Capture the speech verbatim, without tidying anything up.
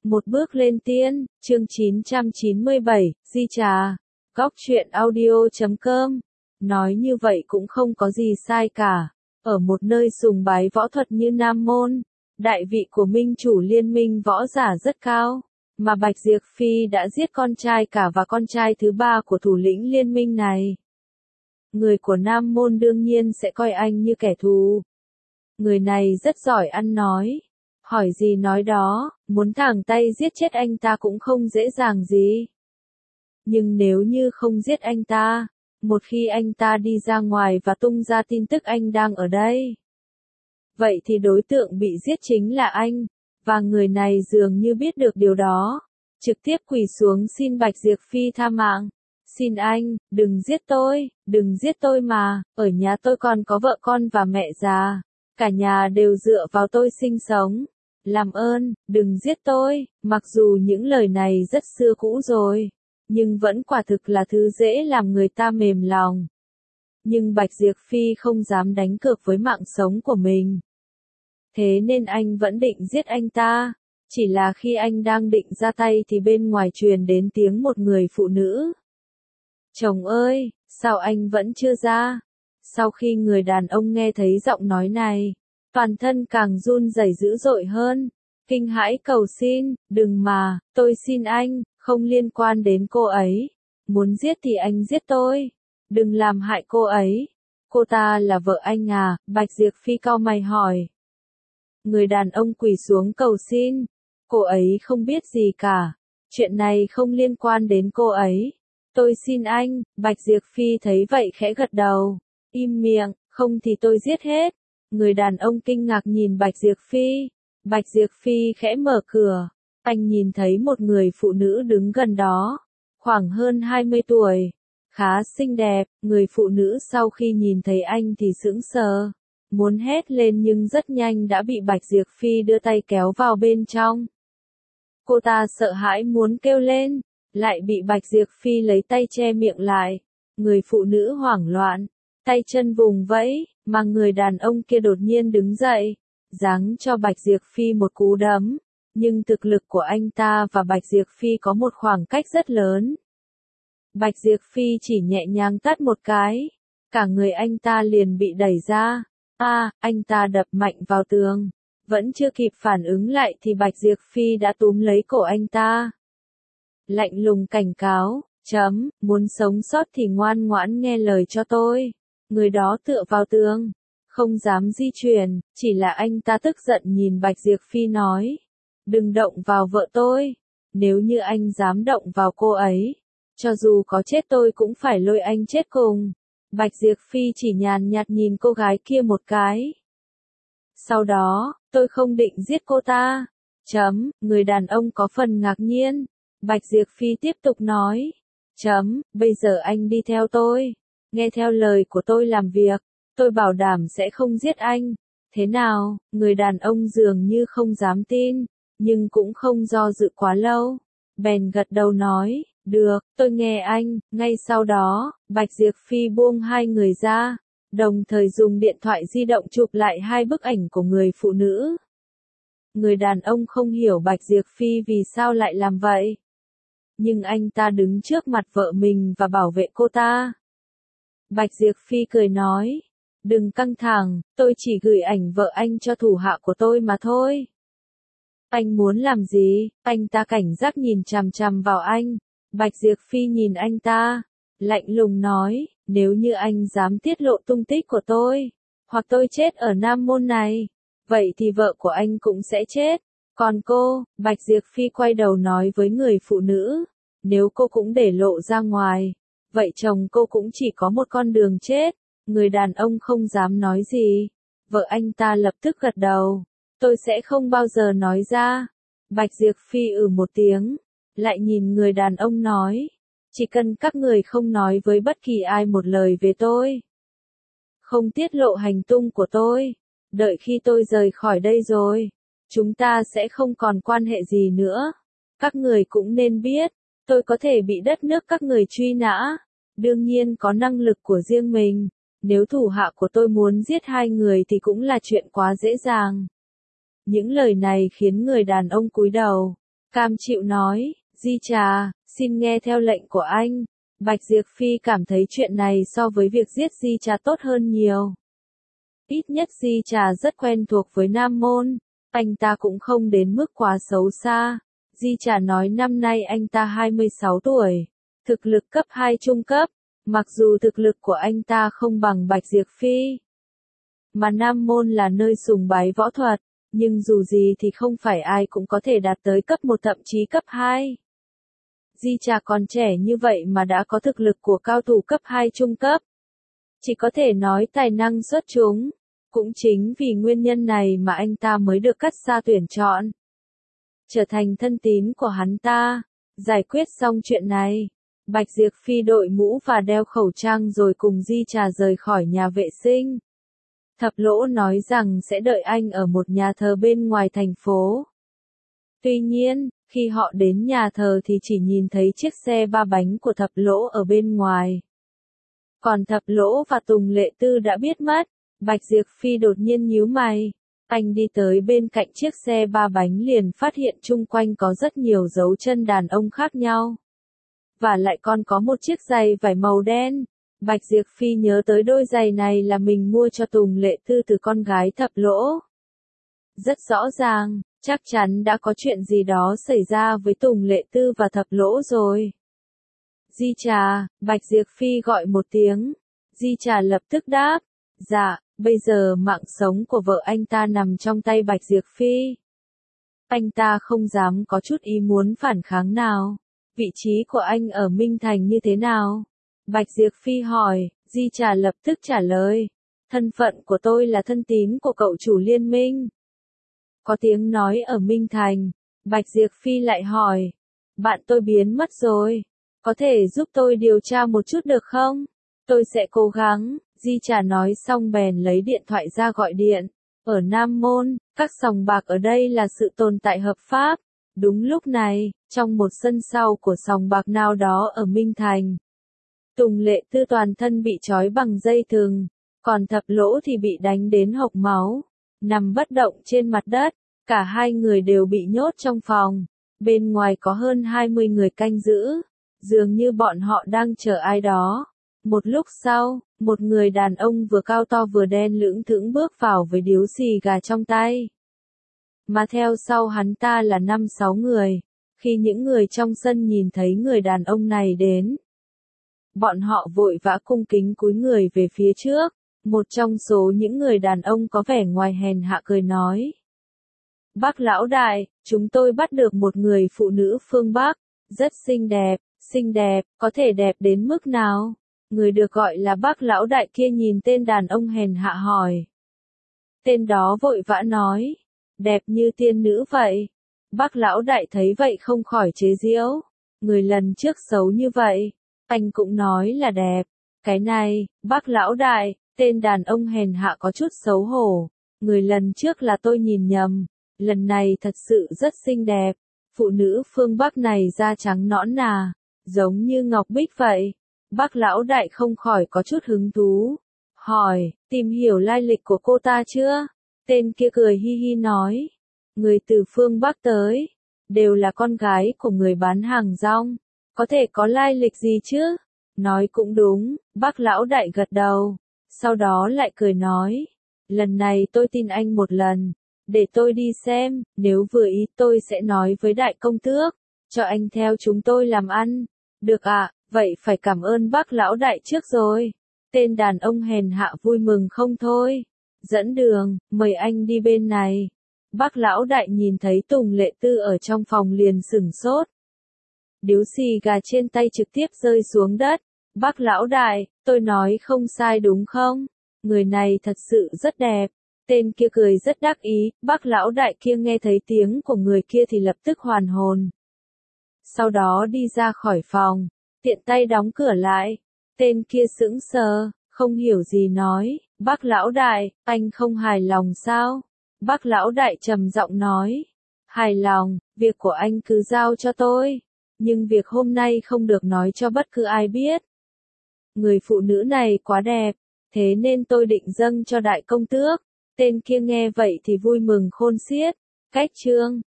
Một bước lên tiên, chương chín trăm chín mươi bảy, Di Trà, góc truyện audio chấm com. Nói như vậy cũng không có gì sai cả. Ở một nơi sùng bái võ thuật như Nam Môn, đại vị của minh chủ liên minh võ giả rất cao, mà Bạch Diệp Phi đã giết con trai cả và con trai thứ ba của thủ lĩnh liên minh này. Người của Nam Môn đương nhiên sẽ coi anh như kẻ thù. Người này rất giỏi ăn nói. Hỏi gì nói đó, muốn thẳng tay giết chết anh ta cũng không dễ dàng gì. Nhưng nếu như không giết anh ta, một khi anh ta đi ra ngoài và tung ra tin tức anh đang ở đây, vậy thì đối tượng bị giết chính là anh, và người này dường như biết được điều đó. Trực tiếp quỳ xuống xin Bạch Diệp Phi tha mạng. Xin anh, đừng giết tôi, đừng giết tôi mà, ở nhà tôi còn có vợ con và mẹ già. Cả nhà đều dựa vào tôi sinh sống. Làm ơn, đừng giết tôi, mặc dù những lời này rất xưa cũ rồi, nhưng vẫn quả thực là thứ dễ làm người ta mềm lòng. Nhưng Bạch Diệp Phi không dám đánh cược với mạng sống của mình. Thế nên anh vẫn định giết anh ta. Chỉ là khi anh đang định ra tay thì bên ngoài truyền đến tiếng một người phụ nữ. Chồng ơi, sao anh vẫn chưa ra? Sau khi người đàn ông nghe thấy giọng nói này, toàn thân càng run rẩy dữ dội hơn, kinh hãi cầu xin, đừng mà, tôi xin anh, không liên quan đến cô ấy. Muốn giết thì anh giết tôi, đừng làm hại cô ấy. Cô ta là vợ anh à? Bạch Diệp Phi cau mày hỏi. Người đàn ông quỳ xuống cầu xin, cô ấy không biết gì cả, chuyện này không liên quan đến cô ấy. Tôi xin anh. Bạch Diệp Phi thấy vậy khẽ gật đầu, im miệng, không thì tôi giết hết. Người đàn ông kinh ngạc nhìn Bạch Diệp Phi. Bạch Diệp Phi khẽ mở cửa. Anh nhìn thấy một người phụ nữ đứng gần đó. Khoảng hơn hai mươi tuổi. Khá xinh đẹp. Người phụ nữ sau khi nhìn thấy anh thì sững sờ. Muốn hét lên nhưng rất nhanh đã bị Bạch Diệp Phi đưa tay kéo vào bên trong. Cô ta sợ hãi muốn kêu lên. Lại bị Bạch Diệp Phi lấy tay che miệng lại. Người phụ nữ hoảng loạn. Tay chân vùng vẫy, mà người đàn ông kia đột nhiên đứng dậy, giáng cho Bạch Diệp Phi một cú đấm, nhưng thực lực của anh ta và Bạch Diệp Phi có một khoảng cách rất lớn. Bạch Diệp Phi chỉ nhẹ nhàng tát một cái, cả người anh ta liền bị đẩy ra. A, à, anh ta đập mạnh vào tường, vẫn chưa kịp phản ứng lại thì Bạch Diệp Phi đã túm lấy cổ anh ta. Lạnh lùng cảnh cáo, chấm, muốn sống sót thì ngoan ngoãn nghe lời cho tôi. Người đó tựa vào tường, không dám di chuyển, chỉ là anh ta tức giận nhìn Bạch Diệp Phi nói. Đừng động vào vợ tôi, nếu như anh dám động vào cô ấy, cho dù có chết tôi cũng phải lôi anh chết cùng. Bạch Diệp Phi chỉ nhàn nhạt nhìn cô gái kia một cái. Sau đó, tôi không định giết cô ta. Chấm, người đàn ông có phần ngạc nhiên. Bạch Diệp Phi tiếp tục nói. Chấm, bây giờ anh đi theo tôi. Nghe theo lời của tôi làm việc, tôi bảo đảm sẽ không giết anh. Thế nào? Người đàn ông dường như không dám tin, nhưng cũng không do dự quá lâu. Bèn gật đầu nói, được, tôi nghe anh. Ngay sau đó, Bạch Diệp Phi buông hai người ra, đồng thời dùng điện thoại di động chụp lại hai bức ảnh của người phụ nữ. Người đàn ông không hiểu Bạch Diệp Phi vì sao lại làm vậy. Nhưng anh ta đứng trước mặt vợ mình và bảo vệ cô ta. Bạch Diệp Phi cười nói, đừng căng thẳng, tôi chỉ gửi ảnh vợ anh cho thủ hạ của tôi mà thôi. Anh muốn làm gì? Anh ta cảnh giác nhìn chằm chằm vào anh. Bạch Diệp Phi nhìn anh ta, lạnh lùng nói, nếu như anh dám tiết lộ tung tích của tôi, hoặc tôi chết ở Nam Môn này, vậy thì vợ của anh cũng sẽ chết. Còn cô, Bạch Diệp Phi quay đầu nói với người phụ nữ, nếu cô cũng để lộ ra ngoài, vậy chồng cô cũng chỉ có một con đường chết. Người đàn ông không dám nói gì. Vợ anh ta lập tức gật đầu. Tôi sẽ không bao giờ nói ra. Bạch Diệp Phi ừ một tiếng. Lại nhìn người đàn ông nói. Chỉ cần các người không nói với bất kỳ ai một lời về tôi. Không tiết lộ hành tung của tôi. Đợi khi tôi rời khỏi đây rồi, chúng ta sẽ không còn quan hệ gì nữa. Các người cũng nên biết, tôi có thể bị đất nước các người truy nã. Đương nhiên có năng lực của riêng mình. Nếu thủ hạ của tôi muốn giết hai người thì cũng là chuyện quá dễ dàng. Những lời này khiến người đàn ông cúi đầu. Cam chịu nói, Di Trà, xin nghe theo lệnh của anh. Bạch Diệp Phi cảm thấy chuyện này so với việc giết Di Trà tốt hơn nhiều. Ít nhất Di Trà rất quen thuộc với Nam Môn, anh ta cũng không đến mức quá xấu xa. Di Trà nói năm nay anh ta hai mươi sáu tuổi, thực lực cấp hai trung cấp, mặc dù thực lực của anh ta không bằng Bạch Diệp Phi. Mà Nam Môn là nơi sùng bái võ thuật, nhưng dù gì thì không phải ai cũng có thể đạt tới cấp một thậm chí cấp hai. Di Trà còn trẻ như vậy mà đã có thực lực của cao thủ cấp hai trung cấp. Chỉ có thể nói tài năng xuất chúng. Cũng chính vì nguyên nhân này mà anh ta mới được cắt ra tuyển chọn. Trở thành thân tín của hắn ta. Giải quyết xong chuyện này, Bạch Diệp Phi đội mũ và đeo khẩu trang rồi cùng Di Trà rời khỏi nhà vệ sinh. Thập Lỗ nói rằng sẽ đợi anh ở một nhà thờ bên ngoài thành phố. Tuy nhiên, khi họ đến nhà thờ thì chỉ nhìn thấy chiếc xe ba bánh của Thập Lỗ ở bên ngoài. Còn Thập Lỗ và Tùng Lệ Tư đã biết mất. Bạch Diệp Phi đột nhiên nhíu mày. Anh đi tới bên cạnh chiếc xe ba bánh liền phát hiện chung quanh có rất nhiều dấu chân đàn ông khác nhau. Và lại còn có một chiếc giày vải màu đen. Bạch Diệp Phi nhớ tới đôi giày này là mình mua cho Tùng Lệ Tư từ con gái Thập Lỗ. Rất rõ ràng, chắc chắn đã có chuyện gì đó xảy ra với Tùng Lệ Tư và Thập Lỗ rồi. Di Trà, Bạch Diệp Phi gọi một tiếng. Di Trà lập tức đáp. Dạ, bây giờ mạng sống của vợ anh ta nằm trong tay Bạch Diệp Phi. Anh ta không dám có chút ý muốn phản kháng nào. Vị trí của anh ở Minh Thành như thế nào? Bạch Diệp Phi hỏi, Di Trà lập tức trả lời. Thân phận của tôi là thân tín của cậu chủ liên minh. Có tiếng nói ở Minh Thành. Bạch Diệp Phi lại hỏi. Bạn tôi biến mất rồi. Có thể giúp tôi điều tra một chút được không? Tôi sẽ cố gắng. Di Trà nói xong bèn lấy điện thoại ra gọi điện. Ở Nam Môn, các sòng bạc ở đây là sự tồn tại hợp pháp. Đúng lúc này, trong một sân sau của sòng bạc nào đó ở Minh Thành, Tùng Lệ Tư toàn thân bị trói bằng dây thừng, còn Thập Lỗ thì bị đánh đến hộc máu, nằm bất động trên mặt đất. Cả hai người đều bị nhốt trong phòng. Bên ngoài có hơn hai mươi người canh giữ. Dường như bọn họ đang chờ ai đó. Một lúc sau, một người đàn ông vừa cao to vừa đen lưỡng thững bước vào với điếu xì gà trong tay. Mà theo sau hắn ta là năm sáu người. Khi những người trong sân nhìn thấy người đàn ông này đến, bọn họ vội vã cung kính cúi người về phía trước. Một trong số những người đàn ông có vẻ ngoài hèn hạ cười nói. Bác lão đại, chúng tôi bắt được một người phụ nữ phương Bắc. Rất xinh đẹp, xinh đẹp, có thể đẹp đến mức nào? Người được gọi là bác lão đại kia nhìn tên đàn ông hèn hạ hỏi. Tên đó vội vã nói. Đẹp như tiên nữ vậy. Bác lão đại thấy vậy không khỏi chế giễu. Người lần trước xấu như vậy. Anh cũng nói là đẹp. Cái này, bác lão đại, tên đàn ông hèn hạ có chút xấu hổ. Người lần trước là tôi nhìn nhầm. Lần này thật sự rất xinh đẹp. Phụ nữ phương Bắc này da trắng nõn nà, giống như ngọc bích vậy. Bác lão đại không khỏi có chút hứng thú. Hỏi, tìm hiểu lai lịch của cô ta chưa? Tên kia cười hi hi nói. Người từ phương Bắc tới, đều là con gái của người bán hàng rong. Có thể có lai lịch gì chứ? Nói cũng đúng, bác lão đại gật đầu. Sau đó lại cười nói. Lần này tôi tin anh một lần. Để tôi đi xem, nếu vừa ý tôi sẽ nói với đại công tước. Cho anh theo chúng tôi làm ăn. Được ạ, à, vậy phải cảm ơn bác lão đại trước rồi. Tên đàn ông hèn hạ vui mừng không thôi. Dẫn đường, mời anh đi bên này. Bác lão đại nhìn thấy Tùng Lệ Tư ở trong phòng liền sửng sốt. Điếu xì gà trên tay trực tiếp rơi xuống đất. Bác lão đại, tôi nói không sai đúng không? Người này thật sự rất đẹp. Tên kia cười rất đắc ý, bác lão đại kia nghe thấy tiếng của người kia thì lập tức hoàn hồn. Sau đó đi ra khỏi phòng, tiện tay đóng cửa lại. Tên kia sững sờ, không hiểu gì nói, bác lão đại, anh không hài lòng sao? Bác lão đại trầm giọng nói, hài lòng, việc của anh cứ giao cho tôi, nhưng việc hôm nay không được nói cho bất cứ ai biết. Người phụ nữ này quá đẹp, thế nên tôi định dâng cho đại công tước. Tên kia nghe vậy thì vui mừng khôn xiết. Cách chương